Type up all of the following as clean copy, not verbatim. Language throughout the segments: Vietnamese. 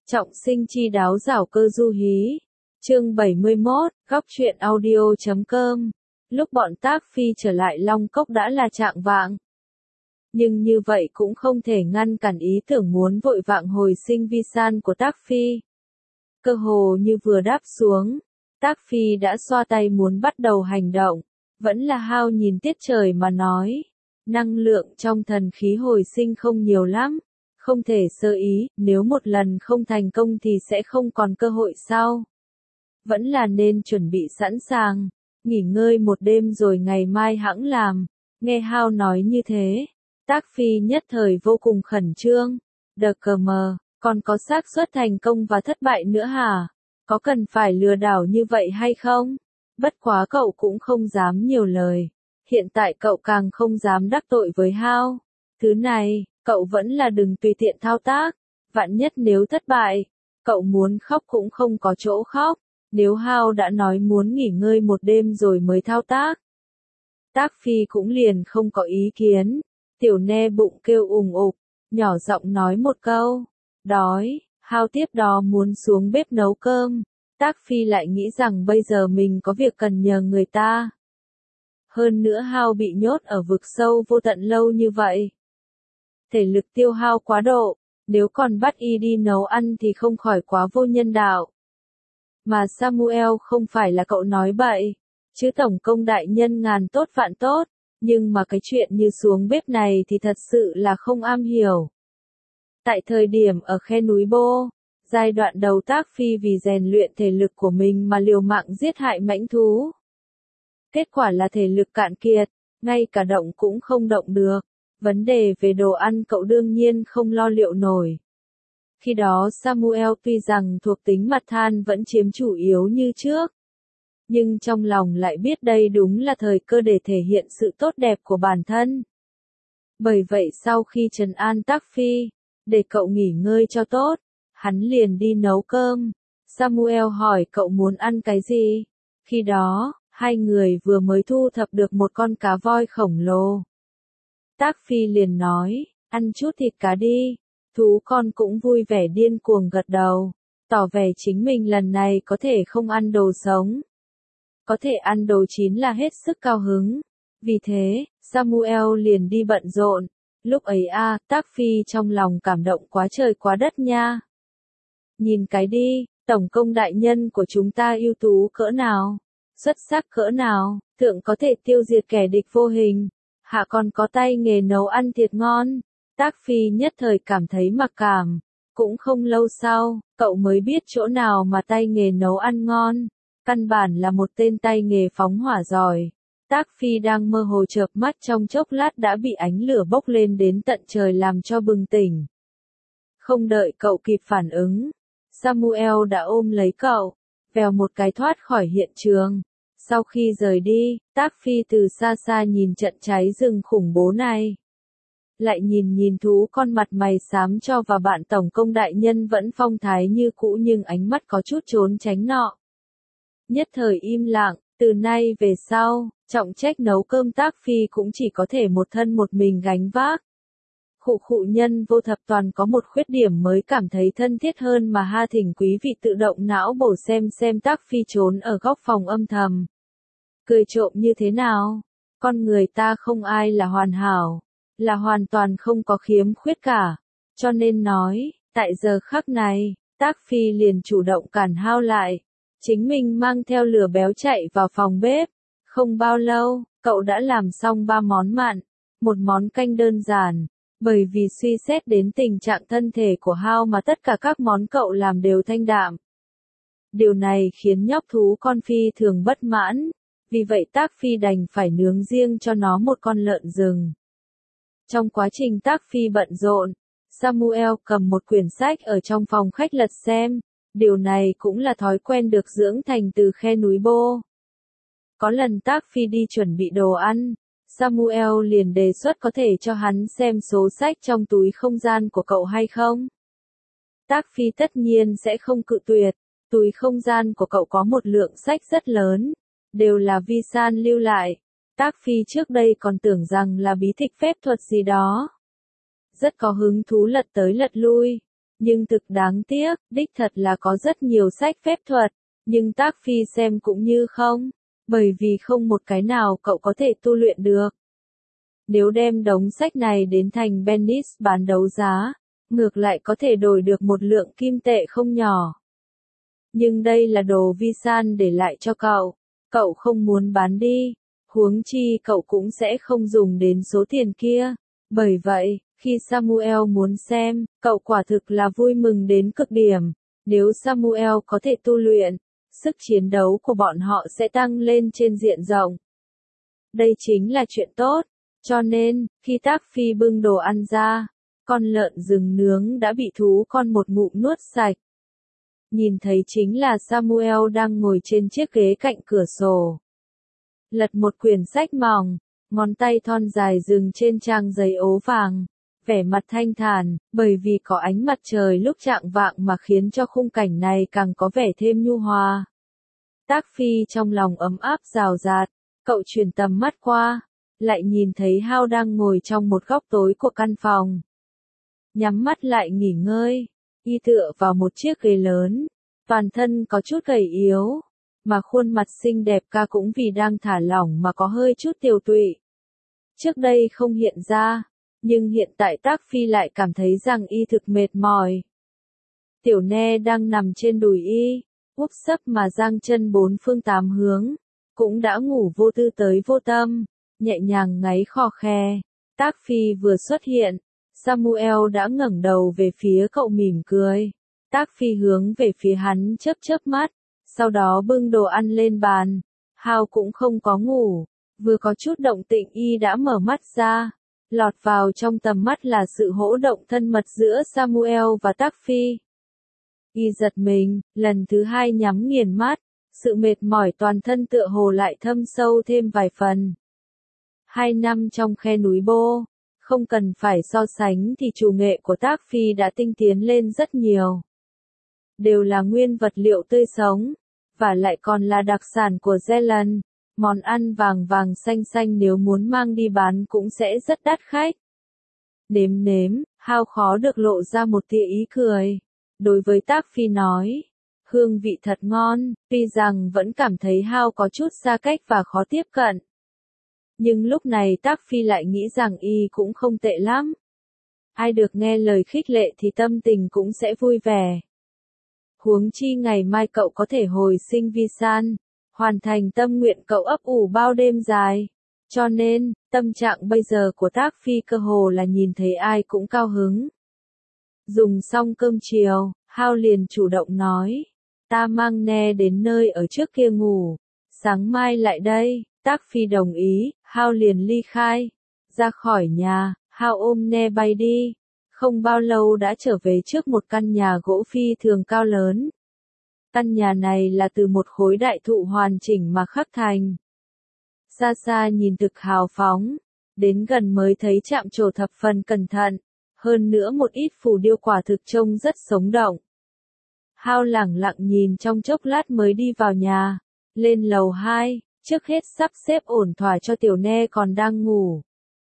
Trọng sinh chi đáo giảo cơ du hí. Chương 71, góc truyện audio.com. Lúc bọn Tác Phi trở lại Long Cốc đã là chạng vạng. Nhưng như vậy cũng không thể ngăn cản ý tưởng muốn vội vàng hồi sinh vi san của Tác Phi. Cơ hồ như vừa đáp xuống, Tác Phi đã xoa tay muốn bắt đầu hành động. Vẫn là Hao nhìn tiết trời mà nói. Năng lượng trong thần khí hồi sinh không nhiều lắm. Không thể sơ ý, nếu một lần không thành công thì sẽ không còn cơ hội sau. Vẫn là nên chuẩn bị sẵn sàng, nghỉ ngơi một đêm rồi ngày mai hẵng làm. Nghe Hao nói như thế, Tác Phi nhất thời vô cùng khẩn trương. Đờ cờ mờ, còn có xác suất thành công và thất bại nữa hả? Có cần phải lừa đảo như vậy hay không? Bất quá cậu cũng không dám nhiều lời. Hiện tại cậu càng không dám đắc tội với Hao. Thứ này, cậu vẫn là đừng tùy tiện thao tác. Vạn nhất nếu thất bại, cậu muốn khóc cũng không có chỗ khóc. Nếu Hao đã nói muốn nghỉ ngơi một đêm rồi mới thao tác. Tác Phi cũng liền không có ý kiến. Tiểu Ne bụng kêu ùng ục, nhỏ giọng nói một câu. Đói, Hao tiếp đó muốn xuống bếp nấu cơm. Tác Phi lại nghĩ rằng bây giờ mình có việc cần nhờ người ta. Hơn nữa Hao bị nhốt ở vực sâu vô tận lâu như vậy. Thể lực tiêu hao quá độ, nếu còn bắt y đi nấu ăn thì không khỏi quá vô nhân đạo. Mà Samuel không phải là cậu nói bậy, chứ tổng công đại nhân ngàn tốt vạn tốt, nhưng mà cái chuyện như xuống bếp này thì thật sự là không am hiểu. Tại thời điểm ở khe núi Bô, giai đoạn đầu Tác Phi vì rèn luyện thể lực của mình mà liều mạng giết hại mãnh thú. Kết quả là thể lực cạn kiệt, ngay cả động cũng không động được. Vấn đề về đồ ăn cậu đương nhiên không lo liệu nổi. Khi đó Samuel tuy rằng thuộc tính mặt than vẫn chiếm chủ yếu như trước. Nhưng trong lòng lại biết đây đúng là thời cơ để thể hiện sự tốt đẹp của bản thân. Bởi vậy sau khi trấn an Tác Phi, để cậu nghỉ ngơi cho tốt, hắn liền đi nấu cơm. Samuel hỏi cậu muốn ăn cái gì? Khi đó, hai người vừa mới thu thập được một con cá voi khổng lồ. Tác Phi liền nói, ăn chút thịt cá đi. Thú con cũng vui vẻ điên cuồng gật đầu, tỏ vẻ chính mình lần này có thể không ăn đồ sống. Có thể ăn đồ chín là hết sức cao hứng. Vì thế, Samuel liền đi bận rộn. Lúc ấy Tác Phi trong lòng cảm động quá trời quá đất nha. Nhìn cái đi, tổng công đại nhân của chúng ta ưu tú cỡ nào, xuất sắc cỡ nào, thượng có thể tiêu diệt kẻ địch vô hình. Hạ còn có tay nghề nấu ăn thiệt ngon. Tác Phi nhất thời cảm thấy mặc cảm. Cũng không lâu sau, cậu mới biết chỗ nào mà tay nghề nấu ăn ngon. Căn bản là một tên tay nghề phóng hỏa giỏi. Tác Phi đang mơ hồ chợp mắt trong chốc lát đã bị ánh lửa bốc lên đến tận trời làm cho bừng tỉnh. Không đợi cậu kịp phản ứng, Samuel đã ôm lấy cậu, vèo một cái thoát khỏi hiện trường. Sau khi rời đi, Tác Phi từ xa xa nhìn trận cháy rừng khủng bố này. Lại nhìn thú con mặt mày xám cho và bạn tổng công đại nhân vẫn phong thái như cũ nhưng ánh mắt có chút trốn tránh nọ. Nhất thời im lặng, từ nay về sau, trọng trách nấu cơm Tác Phi cũng chỉ có thể một thân một mình gánh vác. Khụ nhân vô thập toàn có một khuyết điểm mới cảm thấy thân thiết hơn mà ha thỉnh quý vị tự động não bổ xem Tác Phi trốn ở góc phòng âm thầm. Cười trộm như thế nào? Con người ta không ai là hoàn hảo, là hoàn toàn không có khiếm khuyết cả. Cho nên nói, tại giờ khắc này, Tác Phi liền chủ động cản Hao lại. Chính mình mang theo lửa béo chạy vào phòng bếp. Không bao lâu, cậu đã làm xong 3 món mặn, một món canh đơn giản. Bởi vì suy xét đến tình trạng thân thể của Hao mà tất cả các món cậu làm đều thanh đạm. Điều này khiến nhóc thú con Phi thường bất mãn. Vì vậy Tác Phi đành phải nướng riêng cho nó một con lợn rừng. Trong quá trình Tác Phi bận rộn, Samuel cầm một quyển sách ở trong phòng khách lật xem. Điều này cũng là thói quen được dưỡng thành từ khe núi Bô. Có lần Tác Phi đi chuẩn bị đồ ăn, Samuel liền đề xuất có thể cho hắn xem số sách trong túi không gian của cậu hay không. Tác Phi tất nhiên sẽ không cự tuyệt, túi không gian của cậu có một lượng sách rất lớn, đều là Vi San lưu lại. Tác Phi trước đây còn tưởng rằng là bí tịch phép thuật gì đó. Rất có hứng thú lật tới lật lui. Nhưng thực đáng tiếc, đích thật là có rất nhiều sách phép thuật, nhưng Tác Phi xem cũng như không, bởi vì không một cái nào cậu có thể tu luyện được. Nếu đem đống sách này đến thành Venice bán đấu giá, ngược lại có thể đổi được một lượng kim tệ không nhỏ. Nhưng đây là đồ Vi San để lại cho cậu không muốn bán đi, huống chi cậu cũng sẽ không dùng đến số tiền kia. Bởi vậy, khi Samuel muốn xem, cậu quả thực là vui mừng đến cực điểm. Nếu Samuel có thể tu luyện, sức chiến đấu của bọn họ sẽ tăng lên trên diện rộng. Đây chính là chuyện tốt. Cho nên, khi Tác Phi bưng đồ ăn ra, con lợn rừng nướng đã bị thú con một ngụm nuốt sạch. Nhìn thấy chính là Samuel đang ngồi trên chiếc ghế cạnh cửa sổ. Lật một quyển sách mỏng, ngón tay thon dài dừng trên trang giấy ố vàng, vẻ mặt thanh thản, bởi vì có ánh mặt trời lúc chạng vạng mà khiến cho khung cảnh này càng có vẻ thêm nhu hòa. Tác Phi trong lòng ấm áp rào rạt, cậu chuyển tầm mắt qua, lại nhìn thấy Hao đang ngồi trong một góc tối của căn phòng. Nhắm mắt lại nghỉ ngơi, y tựa vào một chiếc ghế lớn, toàn thân có chút gầy yếu, mà khuôn mặt xinh đẹp ca cũng vì đang thả lỏng mà có hơi chút tiều tụy. Trước đây không hiện ra, nhưng hiện tại Tác Phi lại cảm thấy rằng y thực mệt mỏi. Tiểu Ne đang nằm trên đùi y, úp sấp mà giang chân bốn phương tám hướng, cũng đã ngủ vô tư tới vô tâm, nhẹ nhàng ngáy khò khè. Tác Phi vừa xuất hiện, Samuel đã ngẩng đầu về phía cậu mỉm cười. Tác Phi hướng về phía hắn chớp chớp mắt, sau đó bưng đồ ăn lên bàn. Hao cũng không có ngủ, vừa có chút động tĩnh y đã mở mắt ra. Lọt vào trong tầm mắt là sự hỗ động thân mật giữa Samuel và Tác Phi. Y giật mình, lần thứ hai nhắm nghiền mắt, sự mệt mỏi toàn thân tựa hồ lại thâm sâu thêm vài phần. 2 năm trong khe núi Bô, không cần phải so sánh thì chủ nghệ của Tác Phi đã tinh tiến lên rất nhiều. Đều là nguyên vật liệu tươi sống, và lại còn là đặc sản của Zealand, món ăn vàng vàng xanh xanh nếu muốn mang đi bán cũng sẽ rất đắt khách. Nếm nếm, Hao khó được lộ ra một tia ý cười. Đối với Tác Phi nói, hương vị thật ngon, tuy rằng vẫn cảm thấy Hao có chút xa cách và khó tiếp cận. Nhưng lúc này Tác Phi lại nghĩ rằng y cũng không tệ lắm. Ai được nghe lời khích lệ thì tâm tình cũng sẽ vui vẻ. Huống chi ngày mai cậu có thể hồi sinh Vi San, hoàn thành tâm nguyện cậu ấp ủ bao đêm dài. Cho nên, tâm trạng bây giờ của Tác Phi cơ hồ là nhìn thấy ai cũng cao hứng. Dùng xong cơm chiều, Hao liền chủ động nói, ta mang Ne đến nơi ở trước kia ngủ, sáng mai lại đây. Tác Phi đồng ý, Hao liền ly khai. Ra khỏi nhà, Hao ôm Ne bay đi. Không bao lâu đã trở về trước một căn nhà gỗ phi thường cao lớn. Căn nhà này là từ một khối đại thụ hoàn chỉnh mà khắc thành. Xa xa nhìn thực hào phóng, đến gần mới thấy chạm trổ thập phần cẩn thận, hơn nữa một ít phù điêu quả thực trông rất sống động. Hao lẳng lặng nhìn trong chốc lát mới đi vào nhà, lên lầu 2, trước hết sắp xếp ổn thỏa cho Tiểu Ne còn đang ngủ.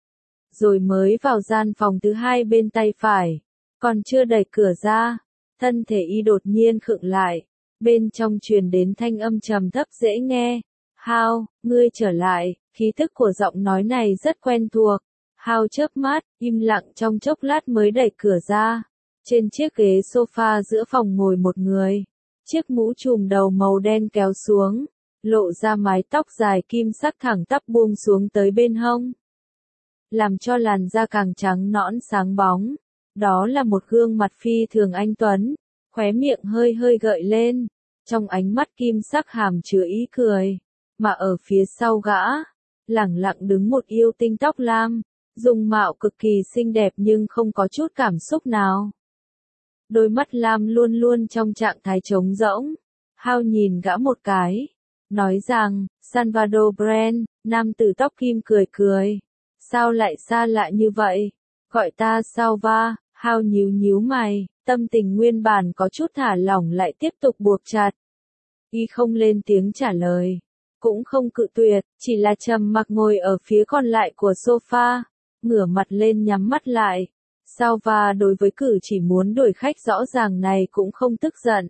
Rồi mới vào gian phòng thứ hai bên tay phải, còn chưa đẩy cửa ra, thân thể y đột nhiên khựng lại, bên trong truyền đến thanh âm trầm thấp dễ nghe. Hao, ngươi trở lại, khí tức của giọng nói này rất quen thuộc. Hao chớp mắt, im lặng trong chốc lát mới đẩy cửa ra. Trên chiếc ghế sofa giữa phòng ngồi một người, chiếc mũ trùm đầu màu đen kéo xuống, lộ ra mái tóc dài kim sắc thẳng tắp buông xuống tới bên hông, làm cho làn da càng trắng nõn sáng bóng. Đó là một gương mặt phi thường anh tuấn, khóe miệng hơi hơi gợi lên, trong ánh mắt kim sắc hàm chứa ý cười, mà ở phía sau gã, lẳng lặng đứng một yêu tinh tóc lam, dung mạo cực kỳ xinh đẹp nhưng không có chút cảm xúc nào. Đôi mắt lam luôn luôn trong trạng thái trống rỗng. Hao nhìn gã một cái, nói rằng, Salvador Brand, nam tử tóc kim cười cười. Sao lại xa lạ như vậy? Gọi ta Salva. Hao nhíu nhíu mày, tâm tình nguyên bản có chút thả lỏng lại tiếp tục buộc chặt. Y không lên tiếng trả lời, cũng không cự tuyệt, chỉ là trầm mặc ngồi ở phía còn lại của sofa, ngửa mặt lên nhắm mắt lại. Salva đối với cử chỉ muốn đuổi khách rõ ràng này cũng không tức giận.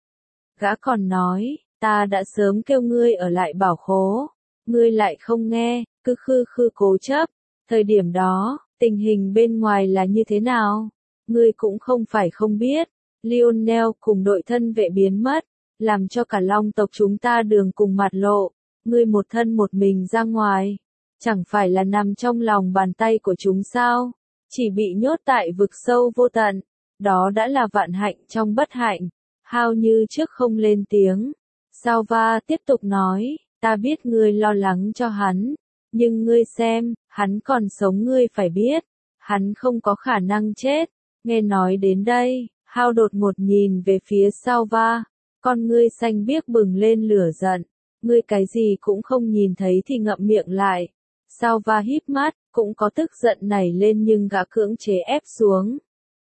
Gã còn nói, ta đã sớm kêu ngươi ở lại bảo khố, ngươi lại không nghe, cứ khư khư cố chấp. Thời điểm đó, tình hình bên ngoài là như thế nào? Ngươi cũng không phải không biết. Lionel cùng đội thân vệ biến mất, làm cho cả Long tộc chúng ta đường cùng mặt lộ. Ngươi một thân một mình ra ngoài, chẳng phải là nằm trong lòng bàn tay của chúng sao? Chỉ bị nhốt tại vực sâu vô tận, đó đã là vạn hạnh trong bất hạnh. Hao như trước không lên tiếng. Salva tiếp tục nói, ta biết ngươi lo lắng cho hắn, nhưng ngươi xem, hắn còn sống ngươi phải biết, hắn không có khả năng chết. Nghe nói đến đây, Hao đột ngột nhìn về phía Salva, con ngươi xanh biếc bừng lên lửa giận, ngươi cái gì cũng không nhìn thấy thì ngậm miệng lại. Salva híp mắt, cũng có tức giận nảy lên nhưng gã cưỡng chế ép xuống.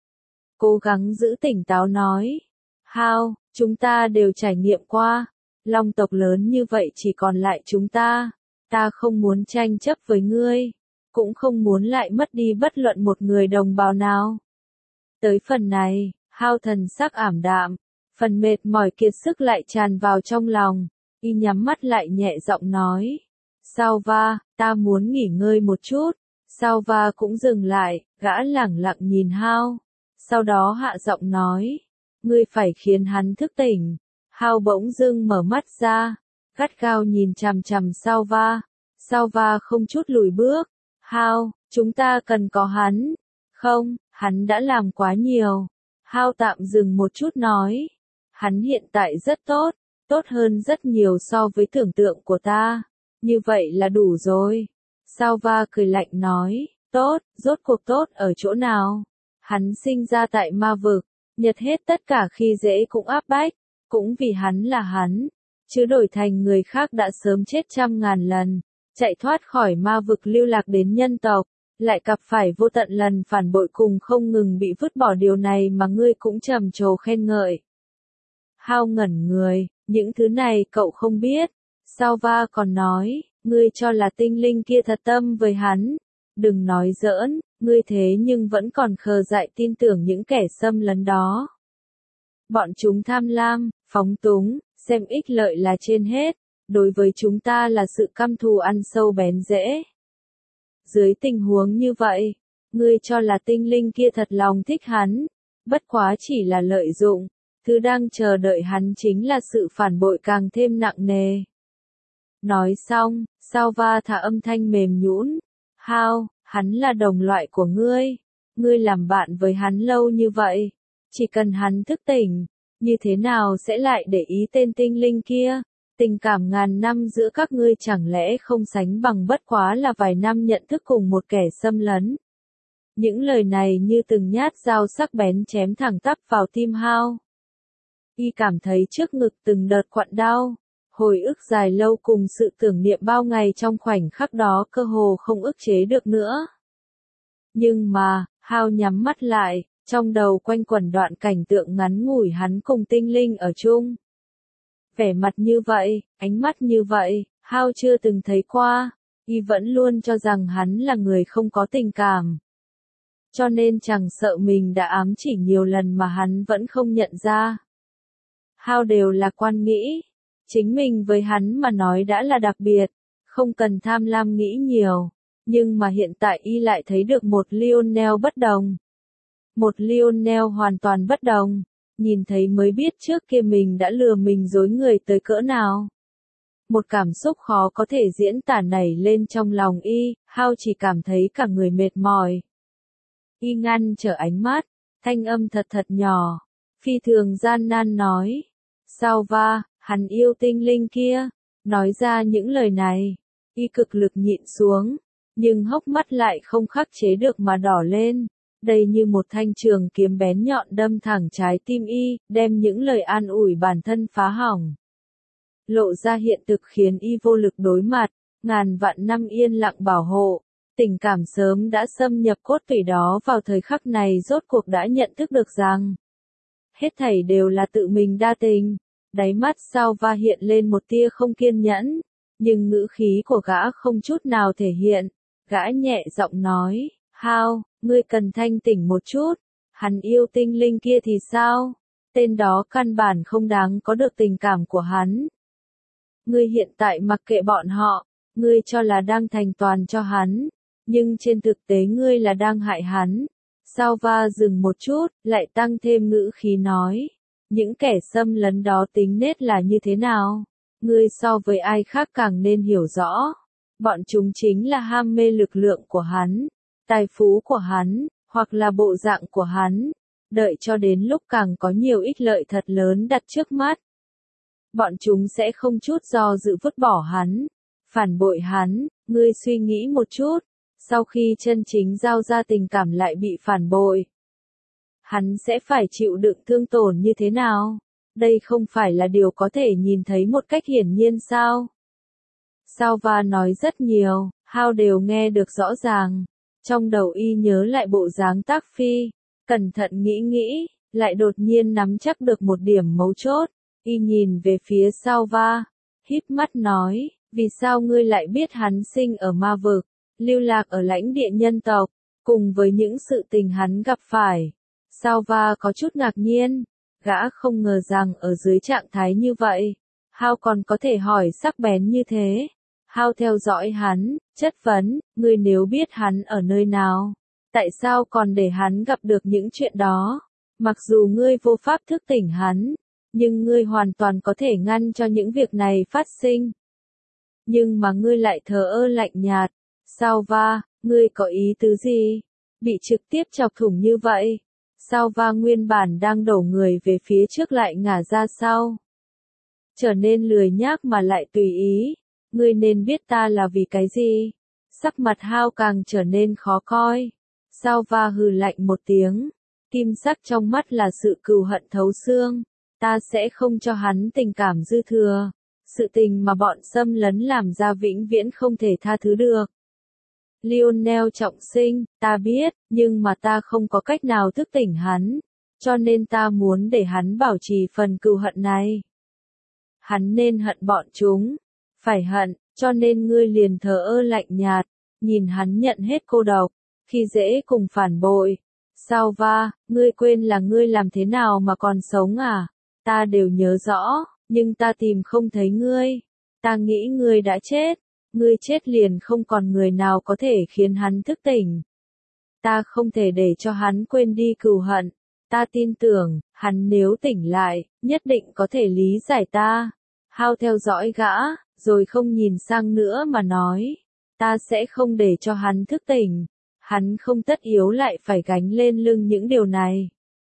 Cố gắng giữ tỉnh táo nói, Hao, chúng ta đều trải nghiệm qua, Long tộc lớn như vậy chỉ còn lại chúng ta không muốn tranh chấp với ngươi, cũng không muốn lại mất đi bất luận một người đồng bào nào. Tới phần này, Hao thần sắc ảm đạm, phần mệt mỏi kiệt sức lại tràn vào trong lòng, y nhắm mắt lại nhẹ giọng nói, Salva, ta muốn nghỉ ngơi một chút. Salva cũng dừng lại, gã lẳng lặng nhìn Hao, sau đó hạ giọng nói, ngươi phải khiến hắn thức tỉnh. Hao bỗng dưng mở mắt ra, gắt gao nhìn chằm chằm Salva. Salva không chút lùi bước. Hao, chúng ta cần có hắn. Không, hắn đã làm quá nhiều. Hao tạm dừng một chút nói, hắn hiện tại rất tốt, tốt hơn rất nhiều so với tưởng tượng của ta. Như vậy là đủ rồi. Salva cười lạnh nói, tốt, rốt cuộc tốt ở chỗ nào? Hắn sinh ra tại ma vực, nhật hết tất cả khi dễ cũng áp bách, cũng vì hắn là hắn, chứ đổi thành người khác đã sớm chết trăm ngàn lần, chạy thoát khỏi ma vực lưu lạc đến nhân tộc, lại gặp phải vô tận lần phản bội cùng không ngừng bị vứt bỏ, điều này mà ngươi cũng trầm trồ khen ngợi. Hao ngẩn người, những thứ này cậu không biết. Salva còn nói, ngươi cho là tinh linh kia thật tâm với hắn. Đừng nói giỡn, ngươi thế nhưng vẫn còn khờ dại tin tưởng những kẻ xâm lấn đó. Bọn chúng tham lam, phóng túng, xem ích lợi là trên hết, đối với chúng ta là sự căm thù ăn sâu bén rễ. Dưới tình huống như vậy, ngươi cho là tinh linh kia thật lòng thích hắn, bất quá chỉ là lợi dụng, thứ đang chờ đợi hắn chính là sự phản bội càng thêm nặng nề. Nói xong, Salva thả âm thanh mềm nhũn, Hao, hắn là đồng loại của ngươi làm bạn với hắn lâu như vậy, chỉ cần hắn thức tỉnh, như thế nào sẽ lại để ý tên tinh linh kia? Tình cảm ngàn năm giữa các ngươi chẳng lẽ không sánh bằng bất quá là vài năm nhận thức cùng một kẻ xâm lấn? Những lời này như từng nhát dao sắc bén chém thẳng tắp vào tim Hao. Y cảm thấy trước ngực từng đợt quặn đau, hồi ức dài lâu cùng sự tưởng niệm bao ngày trong khoảnh khắc đó cơ hồ không ức chế được nữa. Nhưng mà, Hao nhắm mắt lại, trong đầu quanh quẩn đoạn cảnh tượng ngắn ngủi hắn cùng tinh linh ở chung. Vẻ mặt như vậy, ánh mắt như vậy, Hao chưa từng thấy qua, y vẫn luôn cho rằng hắn là người không có tình cảm. Cho nên chẳng sợ mình đã ám chỉ nhiều lần mà hắn vẫn không nhận ra. Hao đều là quan nghĩ, chính mình với hắn mà nói đã là đặc biệt, không cần tham lam nghĩ nhiều, nhưng mà hiện tại y lại thấy được một Lionel bất đồng. Một Lionel hoàn toàn bất đồng, nhìn thấy mới biết trước kia mình đã lừa mình dối người tới cỡ nào. Một cảm xúc khó có thể diễn tả nảy lên trong lòng y, Hao chỉ cảm thấy cả người mệt mỏi. Y ngăn trở ánh mắt, thanh âm thật thật nhỏ, phi thường gian nan nói, Salva, hắn yêu tinh linh kia. Nói ra những lời này, y cực lực nhịn xuống, nhưng hốc mắt lại không khắc chế được mà đỏ lên. Đây như một thanh trường kiếm bén nhọn đâm thẳng trái tim y, đem những lời an ủi bản thân phá hỏng. Lộ ra hiện thực khiến y vô lực đối mặt, ngàn vạn năm yên lặng bảo hộ. Tình cảm sớm đã xâm nhập cốt tủy đó vào thời khắc này rốt cuộc đã nhận thức được rằng hết thảy đều là tự mình đa tình. Đáy mắt Salva hiện lên một tia không kiên nhẫn, nhưng ngữ khí của gã không chút nào thể hiện. Gã nhẹ giọng nói, Hao, ngươi cần thanh tỉnh một chút, hắn yêu tinh linh kia thì sao? Tên đó căn bản không đáng có được tình cảm của hắn. Ngươi hiện tại mặc kệ bọn họ, ngươi cho là đang thành toàn cho hắn, nhưng trên thực tế ngươi là đang hại hắn. Salva dừng một chút, lại tăng thêm ngữ khí nói. Những kẻ xâm lấn đó tính nết là như thế nào? Ngươi so với ai khác càng nên hiểu rõ. Bọn chúng chính là ham mê lực lượng của hắn, tài phú của hắn, hoặc là bộ dạng của hắn. Đợi cho đến lúc càng có nhiều ích lợi thật lớn đặt trước mắt. Bọn chúng sẽ không chút do dự vứt bỏ hắn, phản bội hắn. Ngươi suy nghĩ một chút, sau khi chân chính giao ra tình cảm lại bị phản bội, hắn sẽ phải chịu đựng thương tổn như thế nào? Đây không phải là điều có thể nhìn thấy một cách hiển nhiên sao? Salva nói rất nhiều, Hao đều nghe được rõ ràng. Trong đầu y nhớ lại bộ dáng Tác Phi, cẩn thận nghĩ, lại đột nhiên nắm chắc được một điểm mấu chốt. Y nhìn về phía Salva, híp mắt nói, vì sao ngươi lại biết hắn sinh ở ma vực, lưu lạc ở lãnh địa nhân tộc, cùng với những sự tình hắn gặp phải? Salva có chút ngạc nhiên, gã không ngờ rằng ở dưới trạng thái như vậy, Hao còn có thể hỏi sắc bén như thế. Hao theo dõi hắn, chất vấn, ngươi nếu biết hắn ở nơi nào, tại sao còn để hắn gặp được những chuyện đó? Mặc dù ngươi vô pháp thức tỉnh hắn, nhưng ngươi hoàn toàn có thể ngăn cho những việc này phát sinh. Nhưng mà ngươi lại thờ ơ lạnh nhạt. Salva, ngươi có ý tứ gì? Bị trực tiếp chọc thủng như vậy. Salva nguyên bản đang đổ người về phía trước lại ngả ra sau. Trở nên lười nhác mà lại tùy ý. Ngươi nên biết ta là vì cái gì? Sắc mặt Hao càng trở nên khó coi. Salva hừ lạnh một tiếng. Kim sắc trong mắt là sự cừu hận thấu xương. Ta sẽ không cho hắn tình cảm dư thừa. Sự tình mà bọn xâm lấn làm ra vĩnh viễn không thể tha thứ được. Lionel trọng sinh, ta biết, nhưng mà ta không có cách nào thức tỉnh hắn. Cho nên ta muốn để hắn bảo trì phần cừu hận này. Hắn nên hận bọn chúng. Phải hận, cho nên ngươi liền thờ ơ lạnh nhạt, nhìn hắn nhận hết cô độc, khi dễ cùng phản bội. Salva, ngươi quên là ngươi làm thế nào mà còn sống à? Ta đều nhớ rõ, nhưng ta tìm không thấy ngươi. Ta nghĩ ngươi đã chết. Ngươi chết liền không còn người nào có thể khiến hắn thức tỉnh. Ta không thể để cho hắn quên đi cừu hận. Ta tin tưởng, hắn nếu tỉnh lại, nhất định có thể lý giải ta. Hao theo dõi gã, rồi không nhìn sang nữa mà nói. Ta sẽ không để cho hắn thức tỉnh. Hắn không tất yếu lại phải gánh lên lưng những điều này.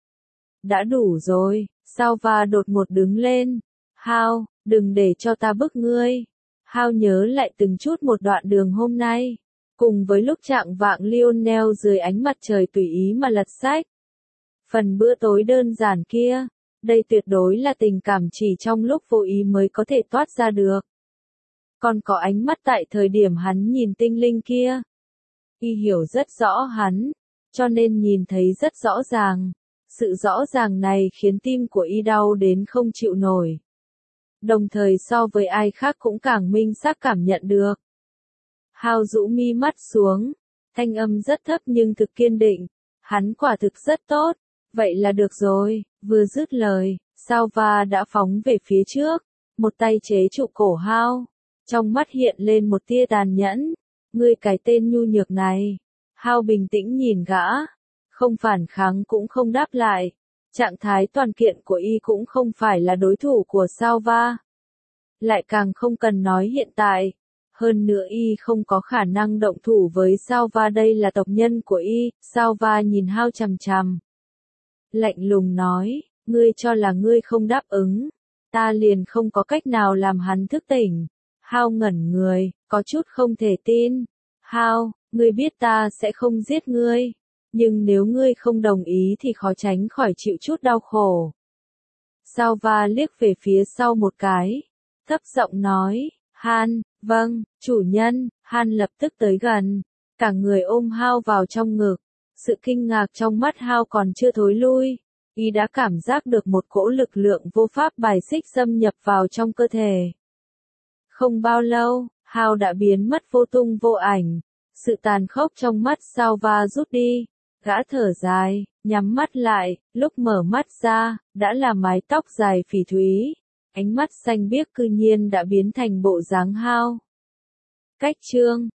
Đã đủ rồi, Salva đột ngột đứng lên. Hao, đừng để cho ta bức ngươi. Hao nhớ lại từng chút một đoạn đường hôm nay. Cùng với lúc trạng vạng Lionel dưới ánh mặt trời tùy ý mà lật sách. Phần bữa tối đơn giản kia. Đây tuyệt đối là tình cảm chỉ trong lúc vô ý mới có thể toát ra được. Còn có ánh mắt tại thời điểm hắn nhìn tinh linh kia. Y hiểu rất rõ hắn, cho nên nhìn thấy rất rõ ràng. Sự rõ ràng này khiến tim của Y đau đến không chịu nổi. Đồng thời so với ai khác cũng càng minh xác cảm nhận được. Hao rũ mi mắt xuống, thanh âm rất thấp nhưng thực kiên định. Hắn quả thực rất tốt, vậy là được rồi. Vừa dứt lời, Salva đã phóng về phía trước, một tay chế trụ cổ Hao. Trong mắt hiện lên một tia tàn nhẫn. Ngươi cái tên nhu nhược này. Hao bình tĩnh nhìn gã, không phản kháng cũng không đáp lại. Trạng thái toàn kiện của Y cũng không phải là đối thủ của Salva. Lại càng không cần nói hiện tại. Hơn nữa Y không có khả năng động thủ với Salva, đây là tộc nhân của Y. Salva nhìn Hao chằm chằm. Lạnh lùng nói, ngươi cho là ngươi không đáp ứng. Ta liền không có cách nào làm hắn thức tỉnh. Hao ngẩn người, có chút không thể tin. Hao, ngươi biết ta sẽ không giết ngươi. Nhưng nếu ngươi không đồng ý thì khó tránh khỏi chịu chút đau khổ. Salva liếc về phía sau một cái. Thấp giọng nói, Han, vâng, chủ nhân. Han lập tức tới gần. Cả người ôm Hao vào trong ngực. Sự kinh ngạc trong mắt Hao còn chưa thối lui. Y đã cảm giác được một cỗ lực lượng vô pháp bài xích xâm nhập vào trong cơ thể. Không bao lâu, Hao đã biến mất vô tung vô ảnh. Sự tàn khốc trong mắt Salva rút đi, gã thở dài, nhắm mắt lại, lúc mở mắt ra, đã là mái tóc dài phỉ thúy, ánh mắt xanh biếc cư nhiên đã biến thành bộ dáng hao. Cách chương